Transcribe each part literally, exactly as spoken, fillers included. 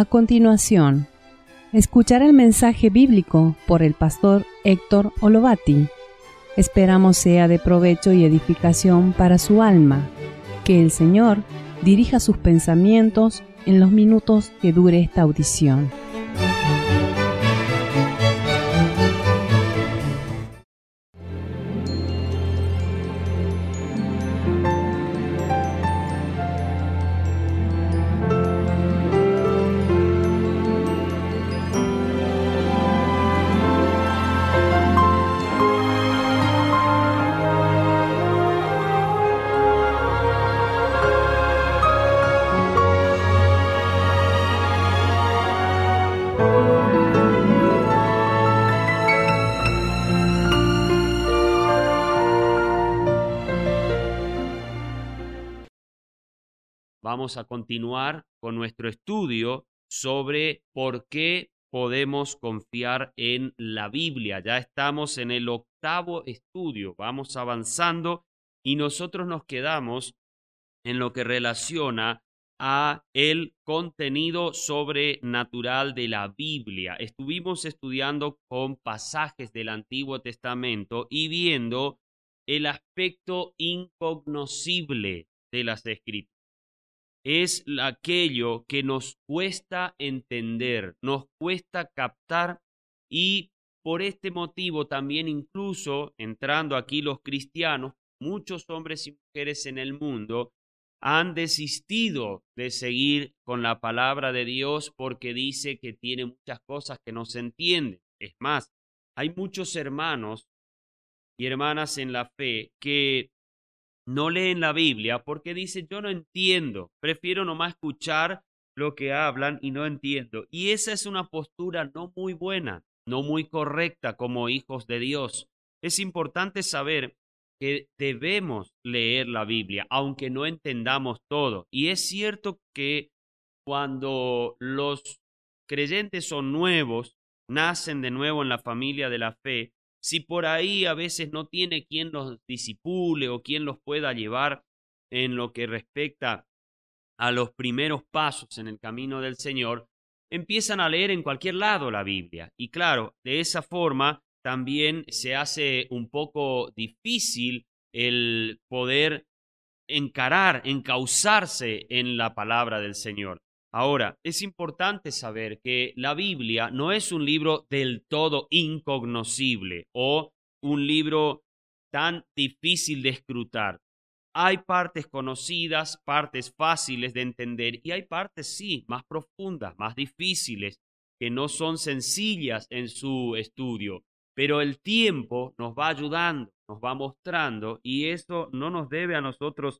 A continuación, escuchar el mensaje bíblico por el pastor Héctor Olovati. Esperamos sea de provecho y edificación para su alma. Que el Señor dirija sus pensamientos en los minutos que dure esta audición. Vamos a continuar con nuestro estudio sobre por qué podemos confiar en la Biblia. Ya estamos en el octavo estudio, vamos avanzando y nosotros nos quedamos en lo que relaciona a el contenido sobrenatural de la Biblia. Estuvimos estudiando con pasajes del Antiguo Testamento y viendo el aspecto incognoscible de las Escrituras. Es aquello que nos cuesta entender, nos cuesta captar, y por este motivo también, incluso entrando aquí los cristianos, muchos hombres y mujeres en el mundo han desistido de seguir con la palabra de Dios porque dice que tiene muchas cosas que no se entienden. Es más, hay muchos hermanos y hermanas en la fe que no leen la Biblia porque dicen: yo no entiendo, prefiero nomás escuchar lo que hablan y no entiendo. Y esa es una postura no muy buena, no muy correcta como hijos de Dios. Es importante saber que debemos leer la Biblia, aunque no entendamos todo. Y es cierto que cuando los creyentes son nuevos, nacen de nuevo en la familia de la fe, si por ahí a veces no tiene quien los disipule o quien los pueda llevar en lo que respecta a los primeros pasos en el camino del Señor, empiezan a leer en cualquier lado la Biblia. Y claro, de esa forma también se hace un poco difícil el poder encarar, encauzarse en la palabra del Señor. Ahora, es importante saber que la Biblia no es un libro del todo incognoscible o un libro tan difícil de escrutar. Hay partes conocidas, partes fáciles de entender, y hay partes, sí, más profundas, más difíciles, que no son sencillas en su estudio. Pero el tiempo nos va ayudando, nos va mostrando, y eso no nos debe a nosotros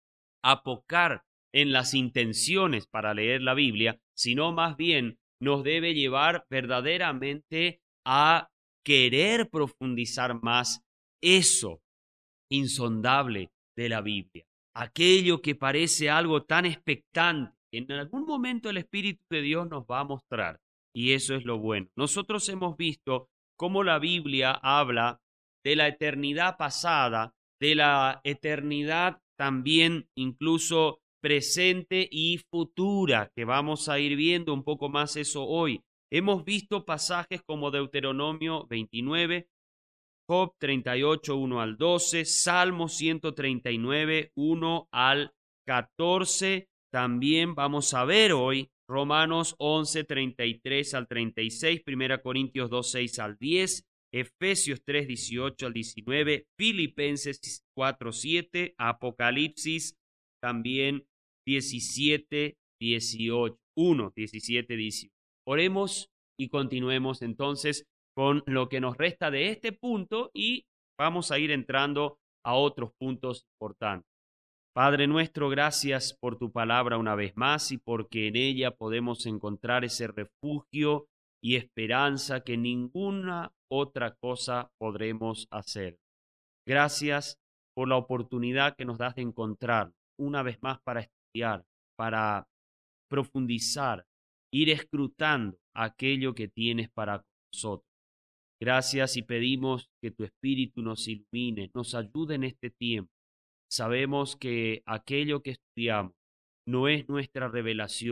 apocar en las intenciones para leer la Biblia, sino más bien nos debe llevar verdaderamente a querer profundizar más eso insondable de la Biblia, aquello que parece algo tan expectante, que en algún momento el Espíritu de Dios nos va a mostrar, y eso es lo bueno. Nosotros hemos visto cómo la Biblia habla de la eternidad pasada, de la eternidad también incluso presente y futura, que vamos a ir viendo un poco más eso hoy. Hemos visto pasajes como Deuteronomio veintinueve, Job treinta y ocho, uno al doce, Salmo ciento treinta y nueve, uno al catorce. También vamos a ver hoy Romanos once, treinta y tres al treinta y seis, Primera Corintios dos, seis al diez, Efesios tres, dieciocho al diecinueve, Filipenses cuatro, siete, Apocalipsis también diecisiete, dieciocho, uno, diecisiete, dieciocho. Oremos y continuemos entonces con lo que nos resta de este punto y vamos a ir entrando a otros puntos importantes. Padre nuestro, gracias por tu palabra una vez más y porque en ella podemos encontrar ese refugio y esperanza que ninguna otra cosa podremos hacer. Gracias por la oportunidad que nos das de encontrar una vez más para estudiar, para profundizar, ir escrutando aquello que tienes para nosotros. Gracias y pedimos que tu Espíritu nos ilumine, nos ayude en este tiempo. Sabemos que aquello que estudiamos no es nuestra revelación,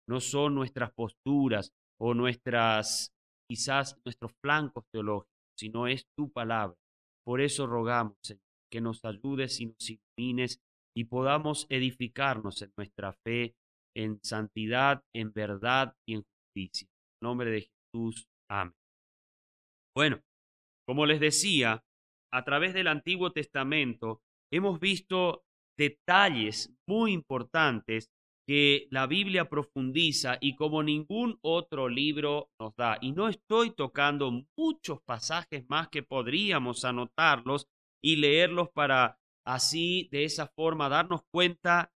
no son nuestras posturas o nuestras, quizás nuestros flancos teológicos, sino es tu palabra. Por eso rogamos, Señor, que nos ayudes y nos ilumines y podamos edificarnos en nuestra fe, en santidad, en verdad y en justicia. En nombre de Jesús. Amén. Bueno, como les decía, a través del Antiguo Testamento hemos visto detalles muy importantes que la Biblia profundiza y como ningún otro libro nos da. Y no estoy tocando muchos pasajes más que podríamos anotarlos y leerlos para así, de esa forma, darnos cuenta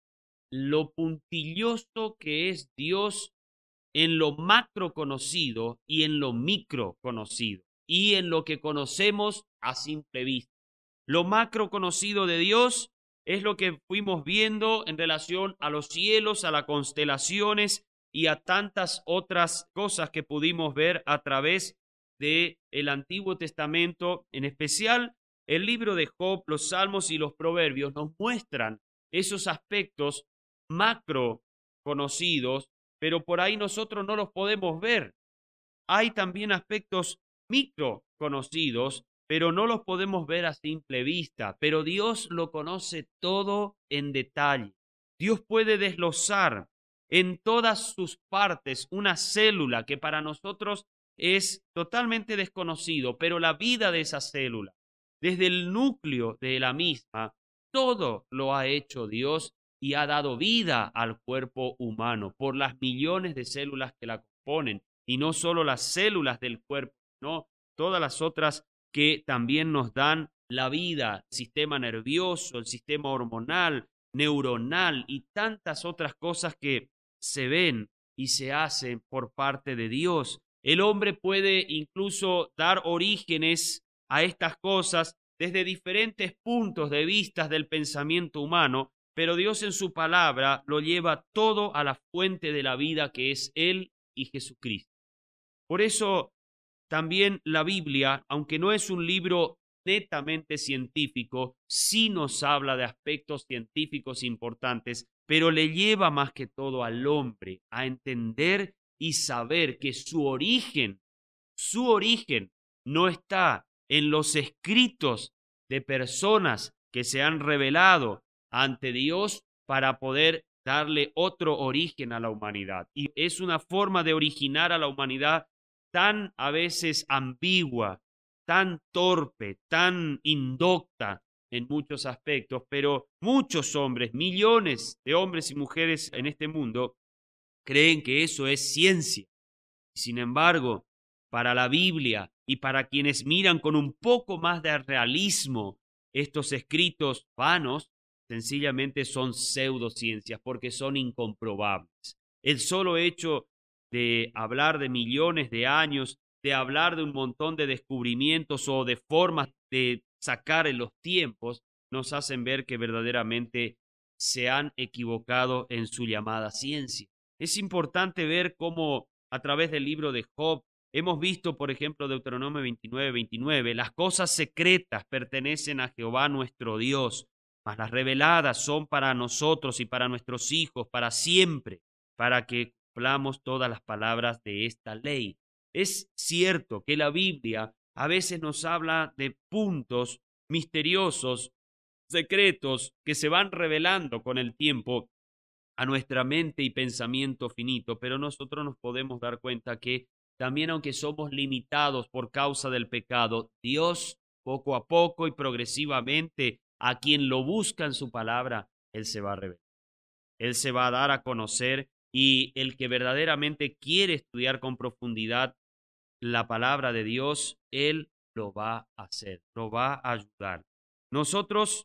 lo puntilloso que es Dios en lo macro conocido y en lo micro conocido y en lo que conocemos a simple vista. Lo macro conocido de Dios es lo que fuimos viendo en relación a los cielos, a las constelaciones y a tantas otras cosas que pudimos ver a través del Antiguo Testamento, en especial el libro de Job, los Salmos y los Proverbios nos muestran esos aspectos macro conocidos, pero por ahí nosotros no los podemos ver. Hay también aspectos micro conocidos, pero no los podemos ver a simple vista, pero Dios lo conoce todo en detalle. Dios puede desglosar en todas sus partes una célula que para nosotros es totalmente desconocido, pero la vida de esa célula, desde el núcleo de la misma, todo lo ha hecho Dios y ha dado vida al cuerpo humano por las millones de células que la componen, y no solo las células del cuerpo, sino todas las otras que también nos dan la vida, el sistema nervioso, el sistema hormonal, neuronal y tantas otras cosas que se ven y se hacen por parte de Dios. El hombre puede incluso dar orígenes a estas cosas desde diferentes puntos de vista del pensamiento humano, pero Dios en su palabra lo lleva todo a la fuente de la vida que es Él y Jesucristo. Por eso también la Biblia, aunque no es un libro netamente científico, sí nos habla de aspectos científicos importantes, pero le lleva más que todo al hombre a entender y saber que su origen, su origen no está en los escritos de personas que se han revelado ante Dios para poder darle otro origen a la humanidad. Y es una forma de originar a la humanidad tan a veces ambigua, tan torpe, tan indocta en muchos aspectos, pero muchos hombres, millones de hombres y mujeres en este mundo, creen que eso es ciencia. Sin embargo, para la Biblia y para quienes miran con un poco más de realismo estos escritos vanos, sencillamente son pseudociencias porque son incomprobables. El solo hecho de hablar de millones de años, de hablar de un montón de descubrimientos o de formas de sacar en los tiempos, nos hacen ver que verdaderamente se han equivocado en su llamada ciencia. Es importante ver cómo a través del libro de Job hemos visto, por ejemplo, Deuteronomio veintinueve, veintinueve, las cosas secretas pertenecen a Jehová nuestro Dios, mas las reveladas son para nosotros y para nuestros hijos, para siempre, para que cumplamos todas las palabras de esta ley. Es cierto que la Biblia a veces nos habla de puntos misteriosos, secretos, que se van revelando con el tiempo a nuestra mente y pensamiento finito, pero nosotros nos podemos dar cuenta que también aunque somos limitados por causa del pecado, Dios poco a poco y progresivamente a quien lo busca en su palabra, Él se va a revelar. Él se va a dar a conocer y el que verdaderamente quiere estudiar con profundidad la palabra de Dios, Él lo va a hacer, lo va a ayudar. Nosotros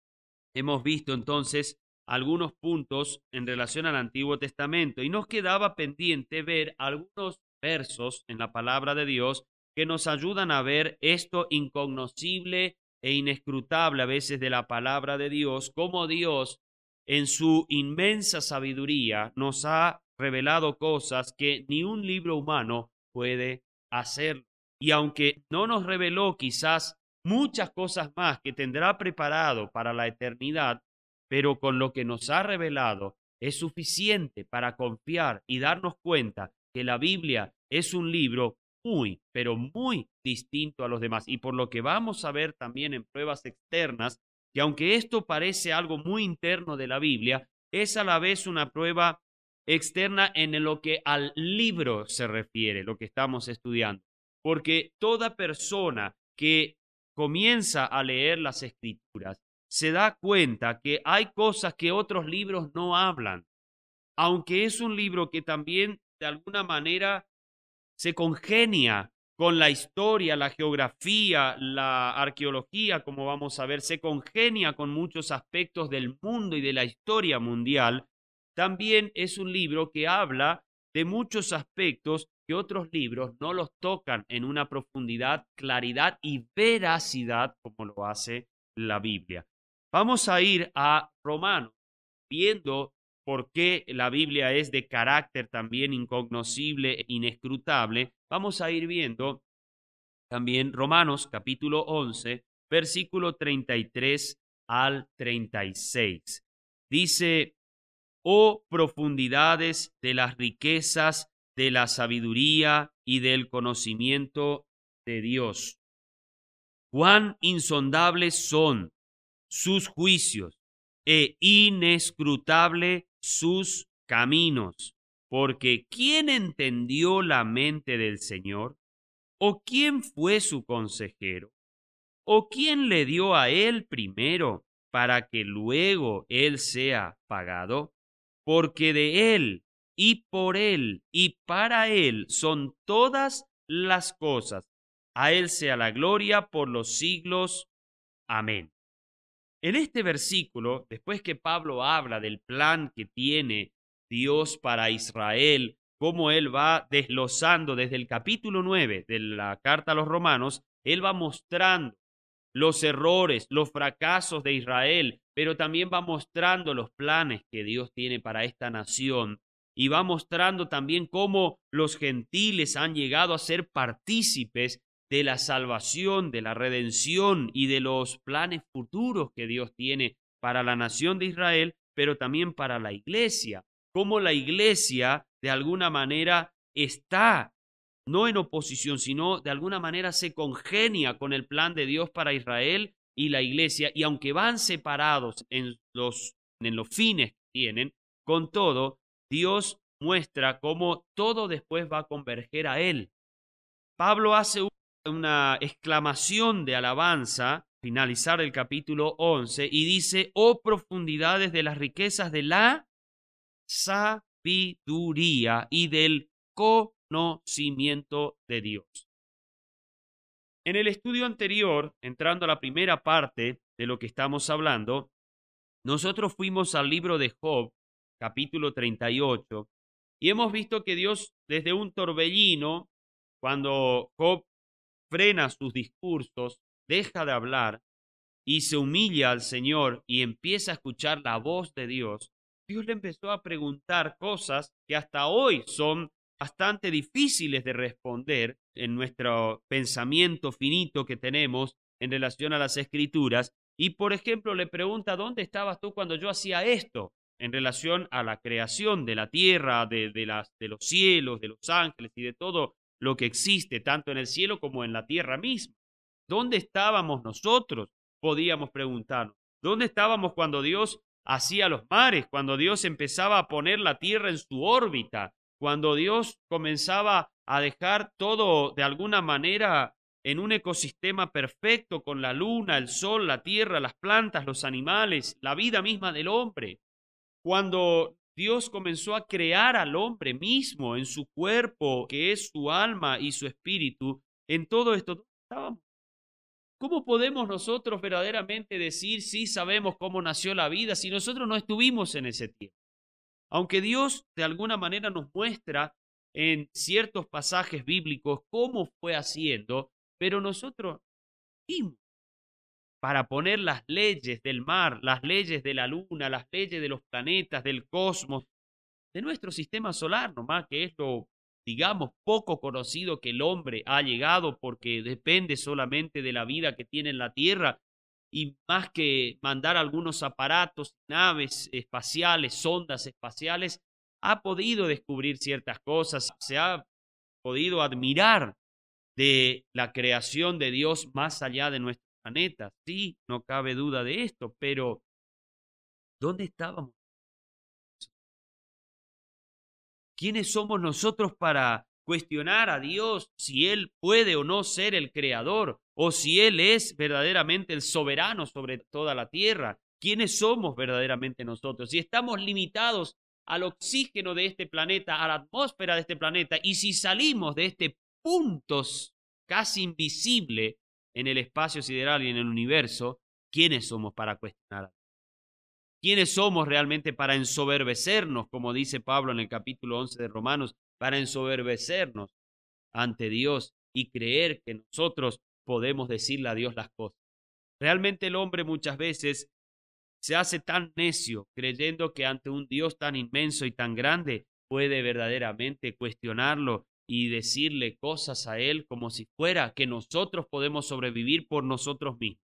hemos visto entonces algunos puntos en relación al Antiguo Testamento y nos quedaba pendiente ver algunos versos en la palabra de Dios que nos ayudan a ver esto incognoscible e inescrutable a veces de la palabra de Dios, cómo Dios en su inmensa sabiduría nos ha revelado cosas que ni un libro humano puede hacer. Y aunque no nos reveló quizás muchas cosas más que tendrá preparado para la eternidad, pero con lo que nos ha revelado es suficiente para confiar y darnos cuenta que la Biblia es un libro muy, pero muy distinto a los demás. Y por lo que vamos a ver también en pruebas externas, que aunque esto parece algo muy interno de la Biblia, es a la vez una prueba externa en lo que al libro se refiere, lo que estamos estudiando. Porque toda persona que comienza a leer las Escrituras se da cuenta que hay cosas que otros libros no hablan, aunque es un libro que también de alguna manera se congenia con la historia, la geografía, la arqueología, como vamos a ver, se congenia con muchos aspectos del mundo y de la historia mundial. También es un libro que habla de muchos aspectos que otros libros no los tocan en una profundidad, claridad y veracidad como lo hace la Biblia. Vamos a ir a Romanos, viendo por qué la Biblia es de carácter también incognoscible e inescrutable. Vamos a ir viendo también Romanos capítulo once, versículo treinta y tres al treinta y seis. Dice: oh profundidades de las riquezas, de la sabiduría y del conocimiento de Dios. Cuán insondables son sus juicios e inescrutable sus caminos, porque ¿quién entendió la mente del Señor? ¿O quién fue su consejero? ¿O quién le dio a él primero para que luego él sea pagado? Porque de él y por él y para él son todas las cosas. A él sea la gloria por los siglos. Amén. En este versículo, después que Pablo habla del plan que tiene Dios para Israel, cómo él va desglosando desde el capítulo nueve de la carta a los Romanos, él va mostrando los errores, los fracasos de Israel, pero también va mostrando los planes que Dios tiene para esta nación y va mostrando también cómo los gentiles han llegado a ser partícipes de la salvación, de la redención y de los planes futuros que Dios tiene para la nación de Israel, pero también para la iglesia. Cómo la iglesia de alguna manera está no en oposición, sino de alguna manera se congenia con el plan de Dios para Israel y la iglesia, y aunque van separados en los, en los fines que tienen, con todo, Dios muestra cómo todo después va a converger a Él. Pablo hace una exclamación de alabanza, finalizar el capítulo once, y dice: oh profundidades de las riquezas de la sabiduría y del conocimiento de Dios. En el estudio anterior, entrando a la primera parte de lo que estamos hablando, nosotros fuimos al libro de Job, capítulo treinta y ocho, y hemos visto que Dios, desde un torbellino, cuando Job frena sus discursos, deja de hablar y se humilla al Señor y empieza a escuchar la voz de Dios, Dios le empezó a preguntar cosas que hasta hoy son bastante difíciles de responder en nuestro pensamiento finito que tenemos en relación a las Escrituras. Y, por ejemplo, le pregunta: ¿dónde estabas tú cuando yo hacía esto? En relación a la creación de la tierra, de, de, las, de los cielos, de los ángeles y de todo lo que existe, tanto en el cielo como en la tierra misma. ¿Dónde estábamos nosotros? Podíamos preguntarnos. ¿Dónde estábamos cuando Dios hacía los mares, cuando Dios empezaba a poner la tierra en su órbita, cuando Dios comenzaba a dejar todo de alguna manera en un ecosistema perfecto con la luna, el sol, la tierra, las plantas, los animales, la vida misma del hombre? Cuando Dios comenzó a crear al hombre mismo en su cuerpo, que es su alma y su espíritu, en todo esto, ¿dónde estábamos? ¿Cómo podemos nosotros verdaderamente decir sí sabemos cómo nació la vida si nosotros no estuvimos en ese tiempo? Aunque Dios de alguna manera nos muestra en ciertos pasajes bíblicos cómo fue haciendo, pero nosotros vimos para poner las leyes del mar, las leyes de la luna, las leyes de los planetas, del cosmos, de nuestro sistema solar nomás, que es lo, digamos, poco conocido que el hombre ha llegado porque depende solamente de la vida que tiene en la Tierra. y más que mandar algunos aparatos, naves espaciales, sondas espaciales, ha podido descubrir ciertas cosas, se ha podido admirar de la creación de Dios más allá de nuestro planeta. Sí, no cabe duda de esto, pero ¿dónde estábamos? ¿Quiénes somos nosotros para cuestionar a Dios si Él puede o no ser el creador o si Él es verdaderamente el soberano sobre toda la tierra? ¿Quiénes somos verdaderamente nosotros? Si estamos limitados al oxígeno de este planeta, a la atmósfera de este planeta, y si salimos de este punto casi invisible en el espacio sideral y en el universo, ¿quiénes somos para cuestionar a Dios? ¿Quiénes somos realmente para ensoberbecernos, como dice Pablo en el capítulo once de Romanos, para ensoberbecernos ante Dios y creer que nosotros podemos decirle a Dios las cosas? Realmente el hombre muchas veces se hace tan necio creyendo que ante un Dios tan inmenso y tan grande puede verdaderamente cuestionarlo y decirle cosas a Él como si fuera que nosotros podemos sobrevivir por nosotros mismos.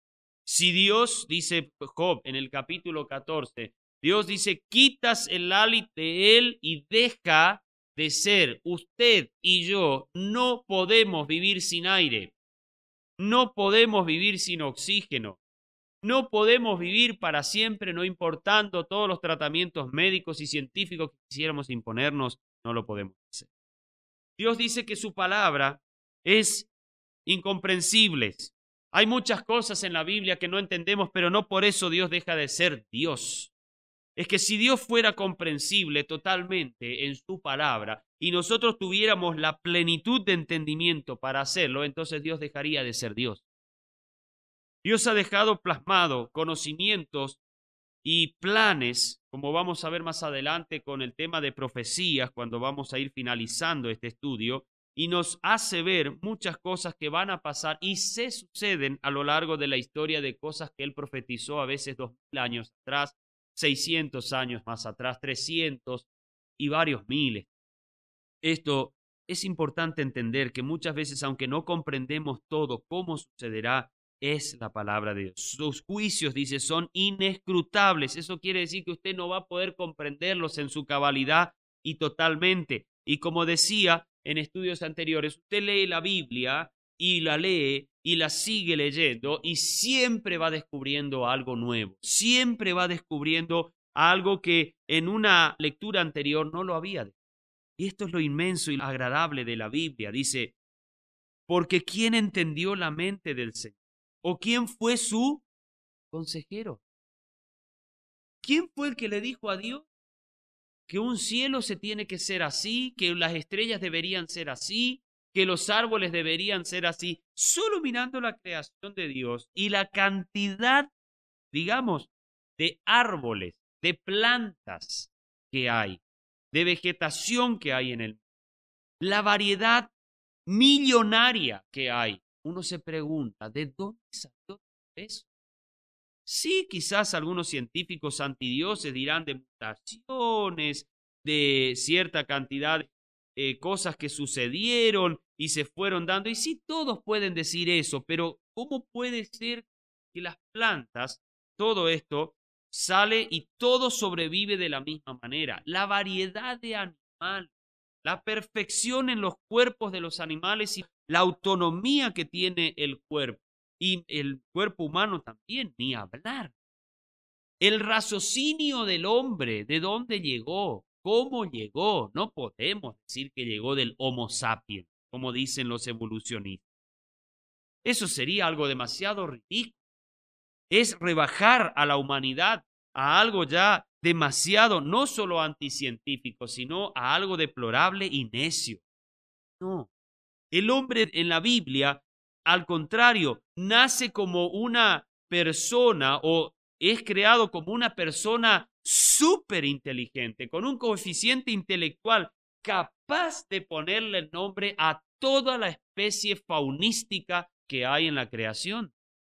Si Dios, dice Job en el capítulo catorce, Dios dice, quitas el hálito de Él y deja de ser. Usted y yo no podemos vivir sin aire, no podemos vivir sin oxígeno, no podemos vivir para siempre, no importando todos los tratamientos médicos y científicos que quisiéramos imponernos, no lo podemos hacer. Dios dice que su palabra es incomprensible. Hay muchas cosas en la Biblia que no entendemos, pero no por eso Dios deja de ser Dios. Es que si Dios fuera comprensible totalmente en su palabra y nosotros tuviéramos la plenitud de entendimiento para hacerlo, entonces Dios dejaría de ser Dios. Dios ha dejado plasmado conocimientos y planes, como vamos a ver más adelante con el tema de profecías, cuando vamos a ir finalizando este estudio, y nos hace ver muchas cosas que van a pasar y se suceden a lo largo de la historia de cosas que Él profetizó a veces dos mil años atrás, seiscientos años más atrás, trescientos y varios miles. Esto es importante entender que muchas veces, aunque no comprendemos todo cómo sucederá, es la palabra de Dios. Sus juicios, dice, son inescrutables. Eso quiere decir que usted no va a poder comprenderlos en su cabalidad y totalmente. Y como decía en estudios anteriores, usted lee la Biblia y la lee y la sigue leyendo y siempre va descubriendo algo nuevo. Siempre va descubriendo algo que en una lectura anterior no lo había. Y esto es lo inmenso y agradable de la Biblia. Dice, porque ¿quién entendió la mente del Señor? ¿O quién fue su consejero? ¿Quién fue el que le dijo a Dios que un cielo se tiene que ser así, que las estrellas deberían ser así, que los árboles deberían ser así? Solo mirando la creación de Dios y la cantidad, digamos, de árboles, de plantas que hay, de vegetación que hay en el mundo, la variedad millonaria que hay. Uno se pregunta, ¿de dónde salió eso? Sí, quizás algunos científicos antidioses dirán de mutaciones, de cierta cantidad de eh, cosas que sucedieron y se fueron dando. Y sí, todos pueden decir eso, pero ¿cómo puede ser que las plantas, todo esto, sale y todo sobrevive de la misma manera? La variedad de animales, la perfección en los cuerpos de los animales y la autonomía que tiene el cuerpo. Y el cuerpo humano también, ni hablar. El raciocinio del hombre, ¿de dónde llegó? ¿Cómo llegó? No podemos decir que llegó del Homo sapiens, como dicen los evolucionistas. Eso sería algo demasiado ridículo. Es rebajar a la humanidad a algo ya demasiado, no solo anticientífico, sino a algo deplorable y necio. No. El hombre en la Biblia, al contrario, nace como una persona o es creado como una persona súper inteligente, con un coeficiente intelectual capaz de ponerle el nombre a toda la especie faunística que hay en la creación.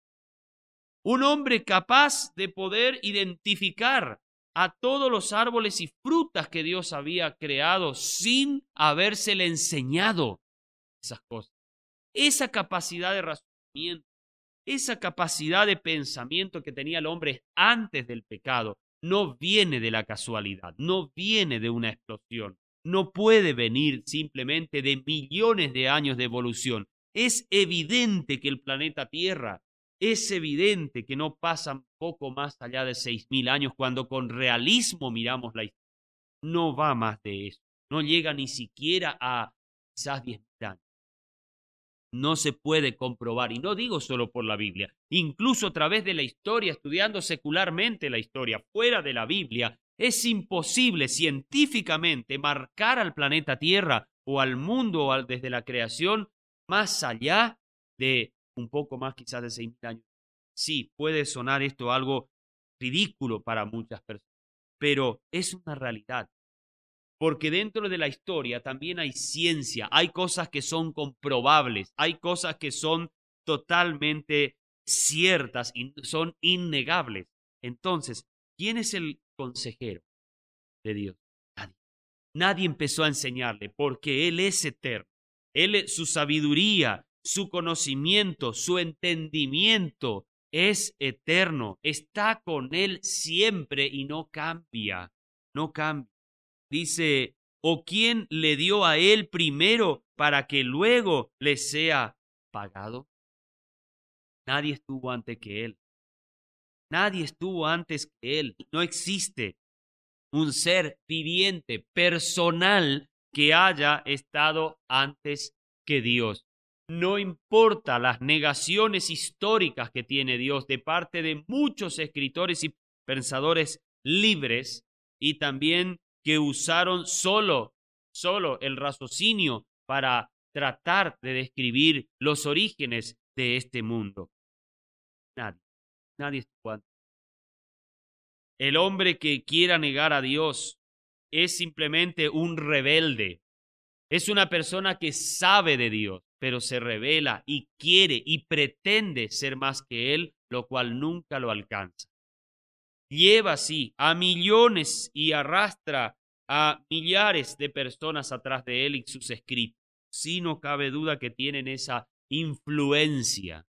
Un hombre capaz de poder identificar a todos los árboles y frutas que Dios había creado sin habérsele enseñado esas cosas. Esa capacidad de razonamiento, esa capacidad de pensamiento que tenía el hombre antes del pecado no viene de la casualidad, no viene de una explosión, no puede venir simplemente de millones de años de evolución. Es evidente que el planeta Tierra, es evidente que no pasan poco más allá de seis mil años cuando con realismo miramos la historia. No va más de eso, no llega ni siquiera a quizás diez mil años. No se puede comprobar, y no digo solo por la Biblia, incluso a través de la historia, estudiando secularmente la historia, fuera de la Biblia, es imposible científicamente marcar al planeta Tierra o al mundo o al, desde la creación más allá de un poco más quizás de seis mil años. Sí, puede sonar esto algo ridículo para muchas personas, pero es una realidad. Porque dentro de la historia también hay ciencia, hay cosas que son comprobables, hay cosas que son totalmente ciertas y son innegables. Entonces, ¿quién es el consejero de Dios? Nadie. Nadie empezó a enseñarle porque Él es eterno. Él, su sabiduría, su conocimiento, su entendimiento es eterno. Está con Él siempre y no cambia, no cambia. Dice, ¿o quién le dio a él primero para que luego le sea pagado? Nadie estuvo antes que él. Nadie estuvo antes que él. No existe un ser viviente, personal, que haya estado antes que Dios. No importa las negaciones históricas que tiene Dios de parte de muchos escritores y pensadores libres y también que usaron solo, solo el raciocinio para tratar de describir los orígenes de este mundo. Nadie, nadie estuvo antes. El hombre que quiera negar a Dios es simplemente un rebelde. Es una persona que sabe de Dios, pero se revela y quiere y pretende ser más que Él, lo cual nunca lo alcanza. Lleva así a millones y arrastra a millares de personas atrás de Él y sus escritos. Sí, no cabe duda que tienen esa influencia.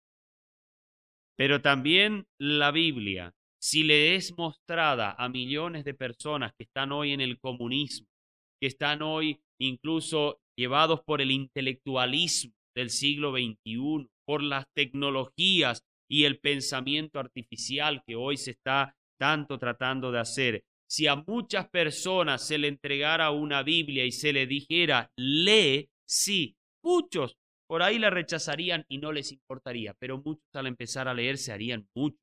Pero también la Biblia, si le es mostrada a millones de personas que están hoy en el comunismo, que están hoy incluso llevados por el intelectualismo del siglo veintiuno, por las tecnologías y el pensamiento artificial que hoy se está tanto tratando de hacer, si a muchas personas se le entregara una Biblia y se le dijera, lee, sí, muchos por ahí la rechazarían y no les importaría, pero muchos al empezar a leer se harían mucho.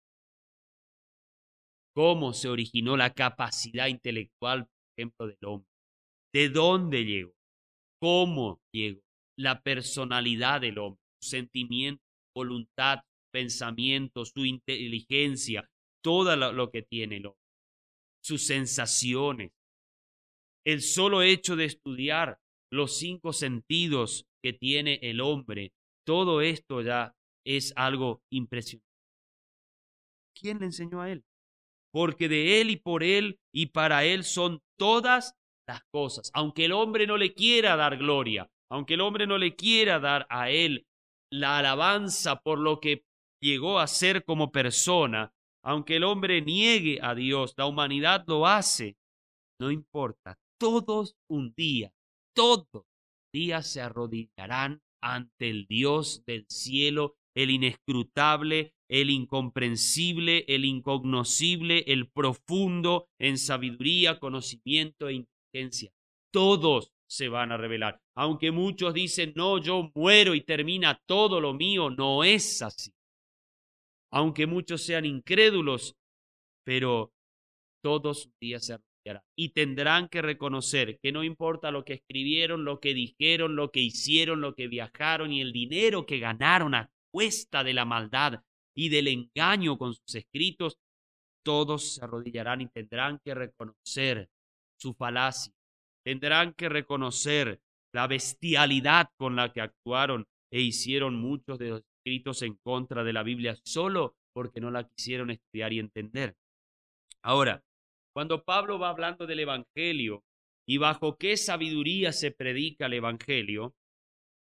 ¿Cómo se originó la capacidad intelectual, por ejemplo, del hombre? ¿De dónde llegó? ¿Cómo llegó? La personalidad del hombre, su sentimiento, voluntad, pensamiento, su inteligencia, todo lo, lo que tiene el hombre, sus sensaciones. El solo hecho de estudiar los cinco sentidos que tiene el hombre, todo esto ya es algo impresionante. ¿Quién le enseñó a él? Porque de él y por él y para él son todas las cosas. Aunque el hombre no le quiera dar gloria, aunque el hombre no le quiera dar a él la alabanza por lo que llegó a ser como persona, aunque el hombre niegue a Dios, la humanidad lo hace, no importa. Todos un día, todos días se arrodillarán ante el Dios del cielo, el inescrutable, el incomprensible, el incognoscible, el profundo en sabiduría, conocimiento e inteligencia. Todos se van a revelar. Aunque muchos dicen, no, yo muero y termina todo lo mío, no es así. Aunque muchos sean incrédulos, pero todos un día se arrodillarán y tendrán que reconocer que no importa lo que escribieron, lo que dijeron, lo que hicieron, lo que viajaron y el dinero que ganaron a cuesta de la maldad y del engaño con sus escritos, todos se arrodillarán y tendrán que reconocer su falacia, tendrán que reconocer la bestialidad con la que actuaron e hicieron muchos de los escritos en contra de la Biblia solo porque no la quisieron estudiar y entender. Ahora, cuando Pablo va hablando del Evangelio y bajo qué sabiduría se predica el Evangelio,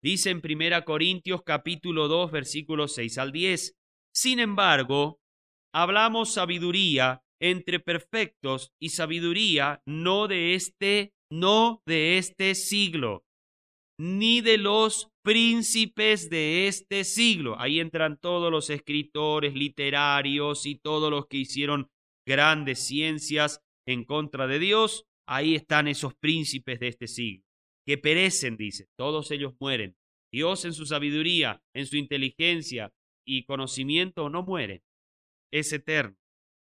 Dice en Primera Corintios capítulo dos, versículos seis al diez. Sin embargo, hablamos sabiduría entre perfectos y sabiduría no de este, no de este siglo, ni de los príncipes de este siglo. Ahí entran todos los escritores literarios y todos los que hicieron grandes ciencias en contra de Dios. Ahí están esos príncipes de este siglo, que perecen, dice, todos ellos mueren. Dios en su sabiduría, en su inteligencia y conocimiento no muere, es eterno.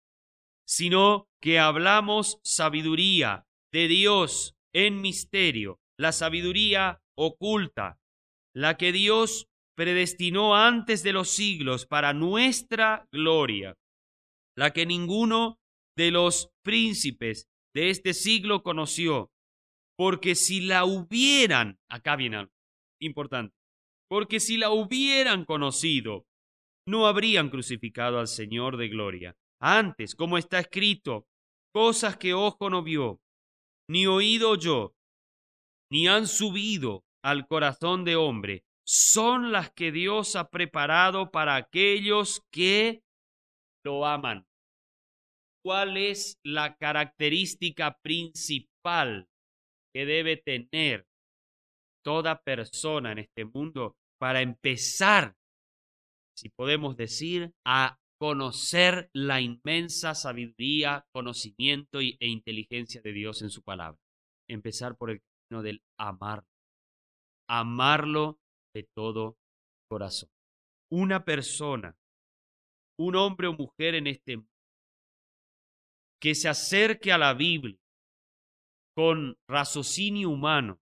Sino que hablamos sabiduría de Dios en misterio, la sabiduría oculta, la que Dios predestinó antes de los siglos para nuestra gloria, la que ninguno de los príncipes de este siglo conoció, porque si la hubieran, acá viene algo importante, porque si la hubieran conocido, no habrían crucificado al Señor de gloria. Antes, como está escrito, cosas que ojo no vio, ni oído oyó, ni han subido al corazón de hombre, son las que Dios ha preparado para aquellos que lo aman. ¿Cuál es la característica principal que debe tener toda persona en este mundo para empezar, si podemos decir, a conocer la inmensa sabiduría, conocimiento e inteligencia de Dios en su palabra? Empezar por el camino del amar. Amarlo de todo corazón. Una persona, un hombre o mujer en este mundo, que se acerque a la Biblia con raciocinio humano,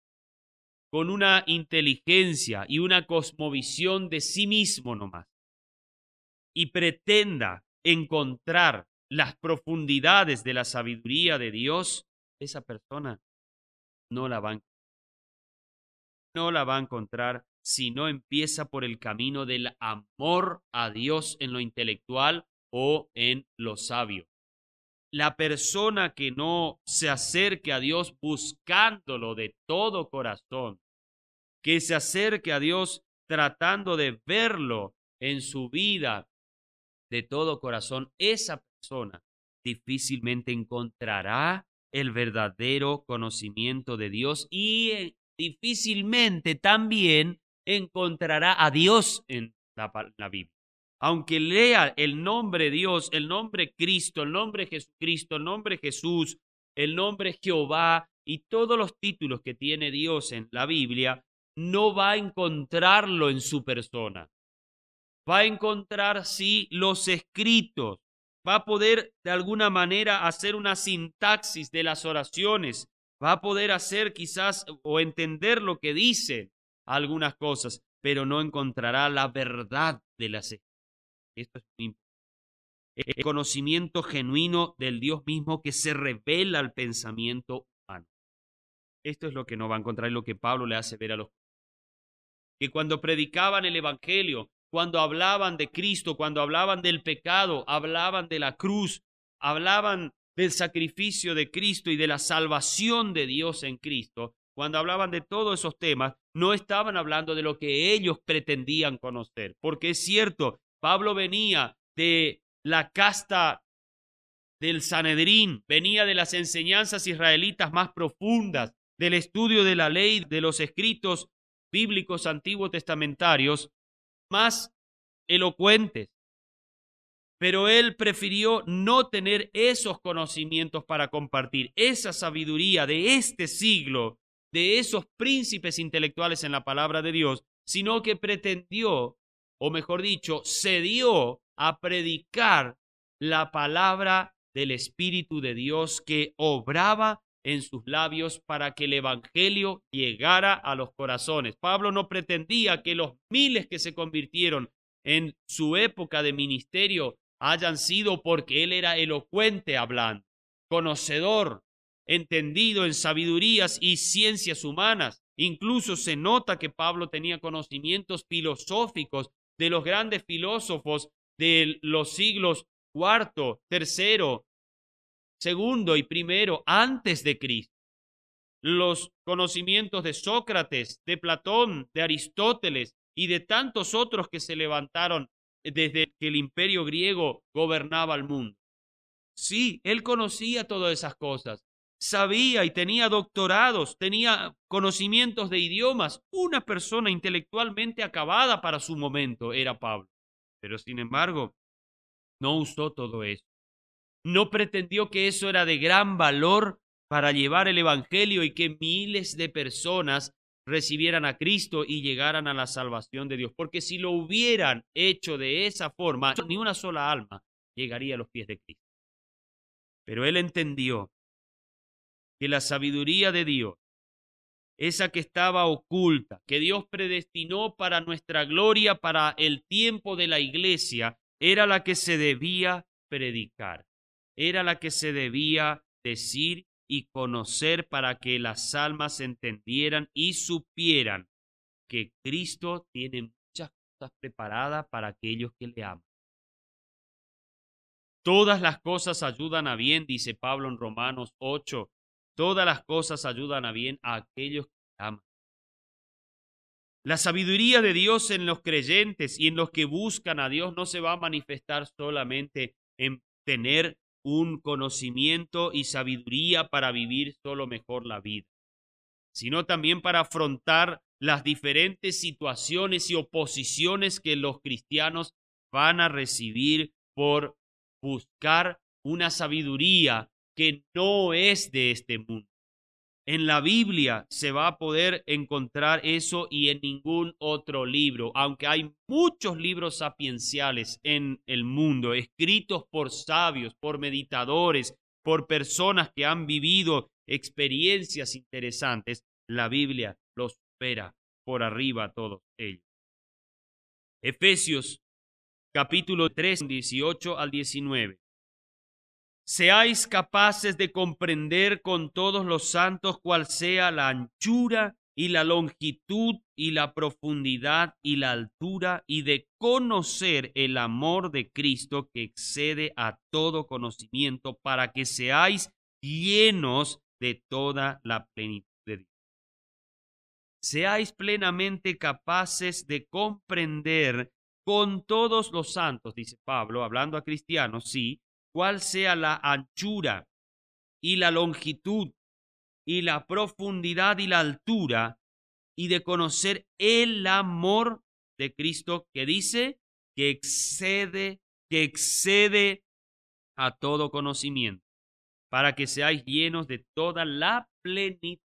con una inteligencia y una cosmovisión de sí mismo nomás, y pretenda encontrar las profundidades de la sabiduría de Dios, esa persona no la va a encontrar. No la va a encontrar si no empieza por el camino del amor a Dios en lo intelectual o en lo sabio. La persona que no se acerque a Dios buscándolo de todo corazón, que se acerque a Dios tratando de verlo en su vida de todo corazón, esa persona difícilmente encontrará el verdadero conocimiento de Dios y difícilmente también encontrará a Dios en la, la Biblia. Aunque lea el nombre Dios, el nombre Cristo, el nombre Jesucristo, el nombre Jesús, el nombre Jehová y todos los títulos que tiene Dios en la Biblia, no va a encontrarlo en su persona. Va a encontrar, sí, los escritos. Va a poder de alguna manera hacer una sintaxis de las oraciones. Va a poder hacer quizás o entender lo que dicen algunas cosas, pero no encontrará la verdad de las escrituras. Esto es muy importante. El conocimiento genuino del Dios mismo que se revela al pensamiento humano. Esto es lo que no va a encontrar y lo que Pablo le hace ver a los que cuando predicaban el evangelio, cuando hablaban de Cristo, cuando hablaban del pecado, hablaban de la cruz, hablaban del sacrificio de Cristo y de la salvación de Dios en Cristo, cuando hablaban de todos esos temas, no estaban hablando de lo que ellos pretendían conocer, porque es cierto, Pablo venía de la casta del Sanedrín, venía de las enseñanzas israelitas más profundas, del estudio de la ley, de los escritos bíblicos antiguos testamentarios más elocuentes. Pero él prefirió no tener esos conocimientos para compartir, esa sabiduría de este siglo, de esos príncipes intelectuales en la palabra de Dios, sino que pretendió, o mejor dicho, cedió a predicar la palabra del Espíritu de Dios que obraba en sus labios para que el evangelio llegara a los corazones. Pablo no pretendía que los miles que se convirtieron en su época de ministerio hayan sido porque él era elocuente hablando, conocedor, entendido en sabidurías y ciencias humanas. Incluso se nota que Pablo tenía conocimientos filosóficos de los grandes filósofos de los siglos cuarto, tercero, segundo y primero antes de Cristo. los conocimientos de Sócrates, de Platón, de Aristóteles y de tantos otros que se levantaron desde que el imperio griego gobernaba el mundo. Sí, él conocía todas esas cosas, sabía y tenía doctorados, tenía conocimientos de idiomas. Una persona intelectualmente acabada para su momento era Pablo. Pero sin embargo, no usó todo eso. No pretendió que eso era de gran valor para llevar el evangelio y que miles de personas recibieran a Cristo y llegaran a la salvación de Dios. Porque si lo hubieran hecho de esa forma, ni una sola alma llegaría a los pies de Cristo. Pero él entendió que la sabiduría de Dios, esa que estaba oculta, que Dios predestinó para nuestra gloria, para el tiempo de la iglesia, era la que se debía predicar, era la que se debía decir y conocer para que las almas entendieran y supieran que Cristo tiene muchas cosas preparadas para aquellos que le aman. Todas las cosas ayudan a bien, dice Pablo en Romanos ocho. Todas las cosas ayudan a bien a aquellos que aman. La sabiduría de Dios en los creyentes y en los que buscan a Dios no se va a manifestar solamente en tener un conocimiento y sabiduría para vivir solo mejor la vida, sino también para afrontar las diferentes situaciones y oposiciones que los cristianos van a recibir por buscar una sabiduría que no es de este mundo. En la Biblia se va a poder encontrar eso y en ningún otro libro, aunque hay muchos libros sapienciales en el mundo, escritos por sabios, por meditadores, por personas que han vivido experiencias interesantes. La Biblia los supera por arriba a todos ellos. Efesios capítulo tres, dieciocho al diecinueve. Seáis capaces de comprender con todos los santos cuál sea la anchura y la longitud y la profundidad y la altura, y de conocer el amor de Cristo que excede a todo conocimiento, para que seáis llenos de toda la plenitud de Dios. Seáis plenamente capaces de comprender con todos los santos, dice Pablo, hablando a cristianos, sí, cuál sea la anchura y la longitud y la profundidad y la altura, y de conocer el amor de Cristo que dice que excede, que excede a todo conocimiento, para que seáis llenos de toda la plenitud.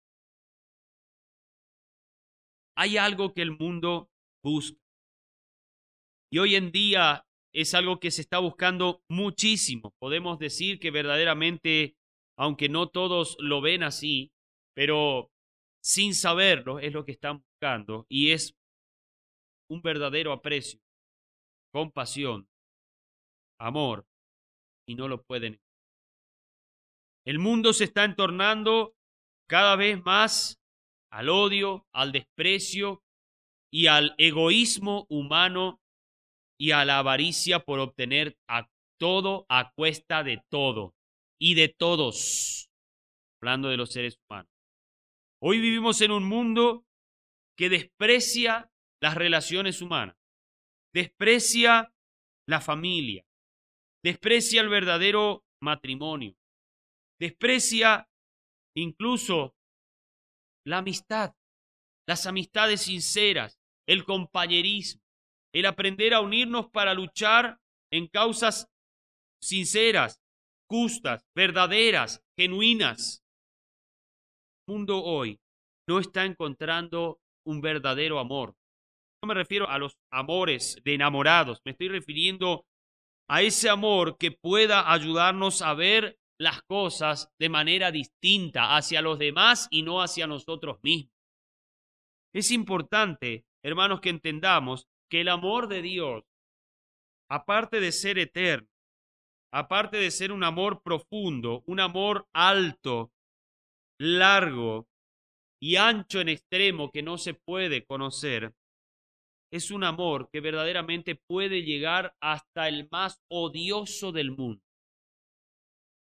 Hay algo que el mundo busca, y hoy en día es algo que se está buscando muchísimo. Podemos decir que verdaderamente, aunque no todos lo ven así, pero sin saberlo es lo que están buscando, y es un verdadero aprecio, compasión, amor, y no lo pueden. El mundo se está entornando cada vez más al odio, al desprecio y al egoísmo humano y a la avaricia por obtener a todo a cuesta de todo y de todos, hablando de los seres humanos. Hoy vivimos en un mundo que desprecia las relaciones humanas, desprecia la familia, desprecia el verdadero matrimonio, desprecia incluso la amistad, las amistades sinceras, el compañerismo, el aprender a unirnos para luchar en causas sinceras, justas, verdaderas, genuinas. El mundo hoy no está encontrando un verdadero amor. No me refiero a los amores de enamorados, me estoy refiriendo a ese amor que pueda ayudarnos a ver las cosas de manera distinta hacia los demás y no hacia nosotros mismos. Es importante, hermanos, que entendamos que el amor de Dios, aparte de ser eterno, aparte de ser un amor profundo, un amor alto, largo y ancho en extremo que no se puede conocer, es un amor que verdaderamente puede llegar hasta el más odioso del mundo.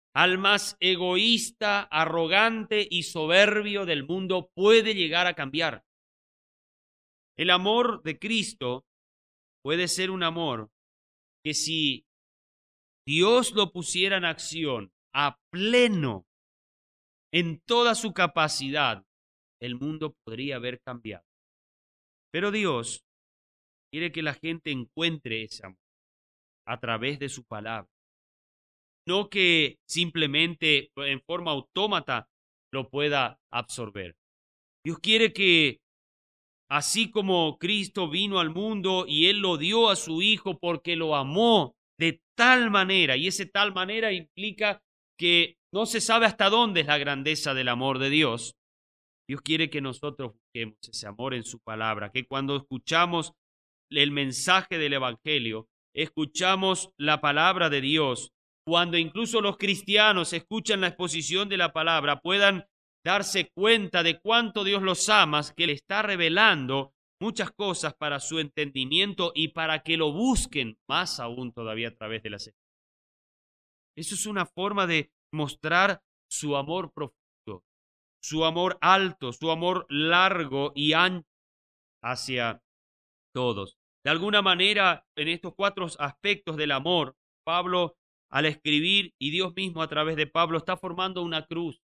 al más egoísta, arrogante y soberbio del mundo puede llegar a cambiar. El amor de Cristo puede ser un amor que si Dios lo pusiera en acción a pleno, en toda su capacidad, el mundo podría haber cambiado. Pero Dios quiere que la gente encuentre ese amor a través de su palabra. No que simplemente en forma autómata lo pueda absorber. Dios quiere que así como Cristo vino al mundo y Él lo dio a su Hijo porque lo amó de tal manera, y ese tal manera implica que no se sabe hasta dónde es la grandeza del amor de Dios. Dios quiere que nosotros busquemos ese amor en su palabra, que cuando escuchamos el mensaje del Evangelio, escuchamos la palabra de Dios, cuando incluso los cristianos escuchan la exposición de la palabra, puedan darse cuenta de cuánto Dios los ama, que le está revelando muchas cosas para su entendimiento y para que lo busquen más aún todavía a través de las Escrituras. Eso es una forma de mostrar su amor profundo, su amor alto, su amor largo y ancho hacia todos. De alguna manera, en estos cuatro aspectos del amor, Pablo, al escribir, y Dios mismo a través de Pablo, está formando una cruz.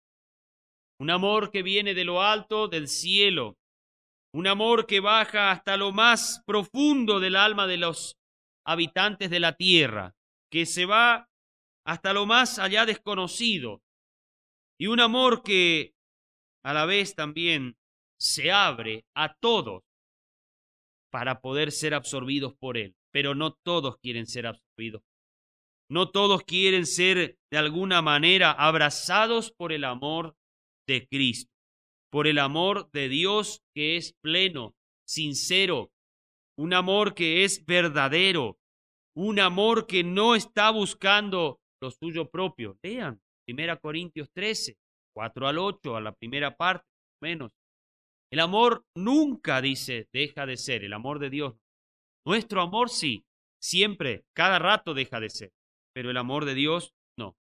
Un amor que viene de lo alto del cielo. Un amor que baja hasta lo más profundo del alma de los habitantes de la tierra, que se va hasta lo más allá desconocido. Y un amor que a la vez también se abre a todos para poder ser absorbidos por Él. Pero no todos quieren ser absorbidos. No todos quieren ser de alguna manera abrazados por el amor de Cristo, por el amor de Dios que es pleno, sincero, un amor que es verdadero, un amor que no está buscando lo suyo propio. Lean primera Corintios trece, cuatro al ocho, a la primera parte, menos. El amor nunca, dice, deja de ser, el amor de Dios. Nuestro amor sí, siempre, cada rato deja de ser, pero el amor de Dios no.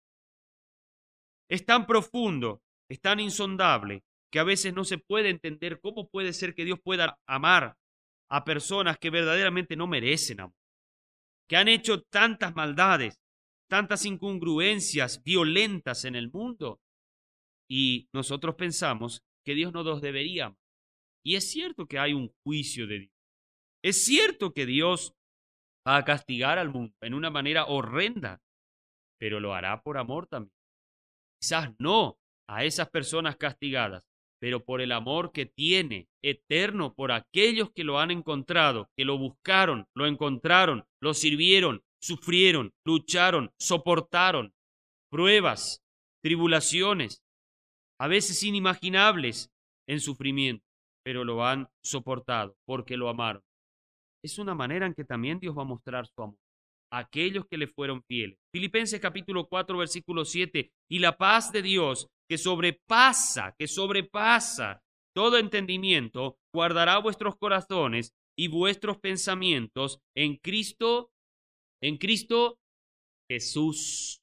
Es tan profundo, es tan insondable, que a veces no se puede entender cómo puede ser que Dios pueda amar a personas que verdaderamente no merecen amor, que han hecho tantas maldades, tantas incongruencias violentas en el mundo, y nosotros pensamos que Dios no nos debería amar. Y es cierto que hay un juicio de Dios. Es cierto que Dios va a castigar al mundo en una manera horrenda, pero lo hará por amor también. Quizás no a esas personas castigadas, pero por el amor que tiene eterno por aquellos que lo han encontrado, que lo buscaron, lo encontraron, lo sirvieron, sufrieron, lucharon, soportaron pruebas, tribulaciones, a veces inimaginables en sufrimiento, pero lo han soportado porque lo amaron. Es una manera en que también Dios va a mostrar su amor a aquellos que le fueron fieles. Filipenses capítulo cuatro, versículo siete, y la paz de Dios que sobrepasa, que sobrepasa todo entendimiento, guardará vuestros corazones y vuestros pensamientos en Cristo, en Cristo Jesús.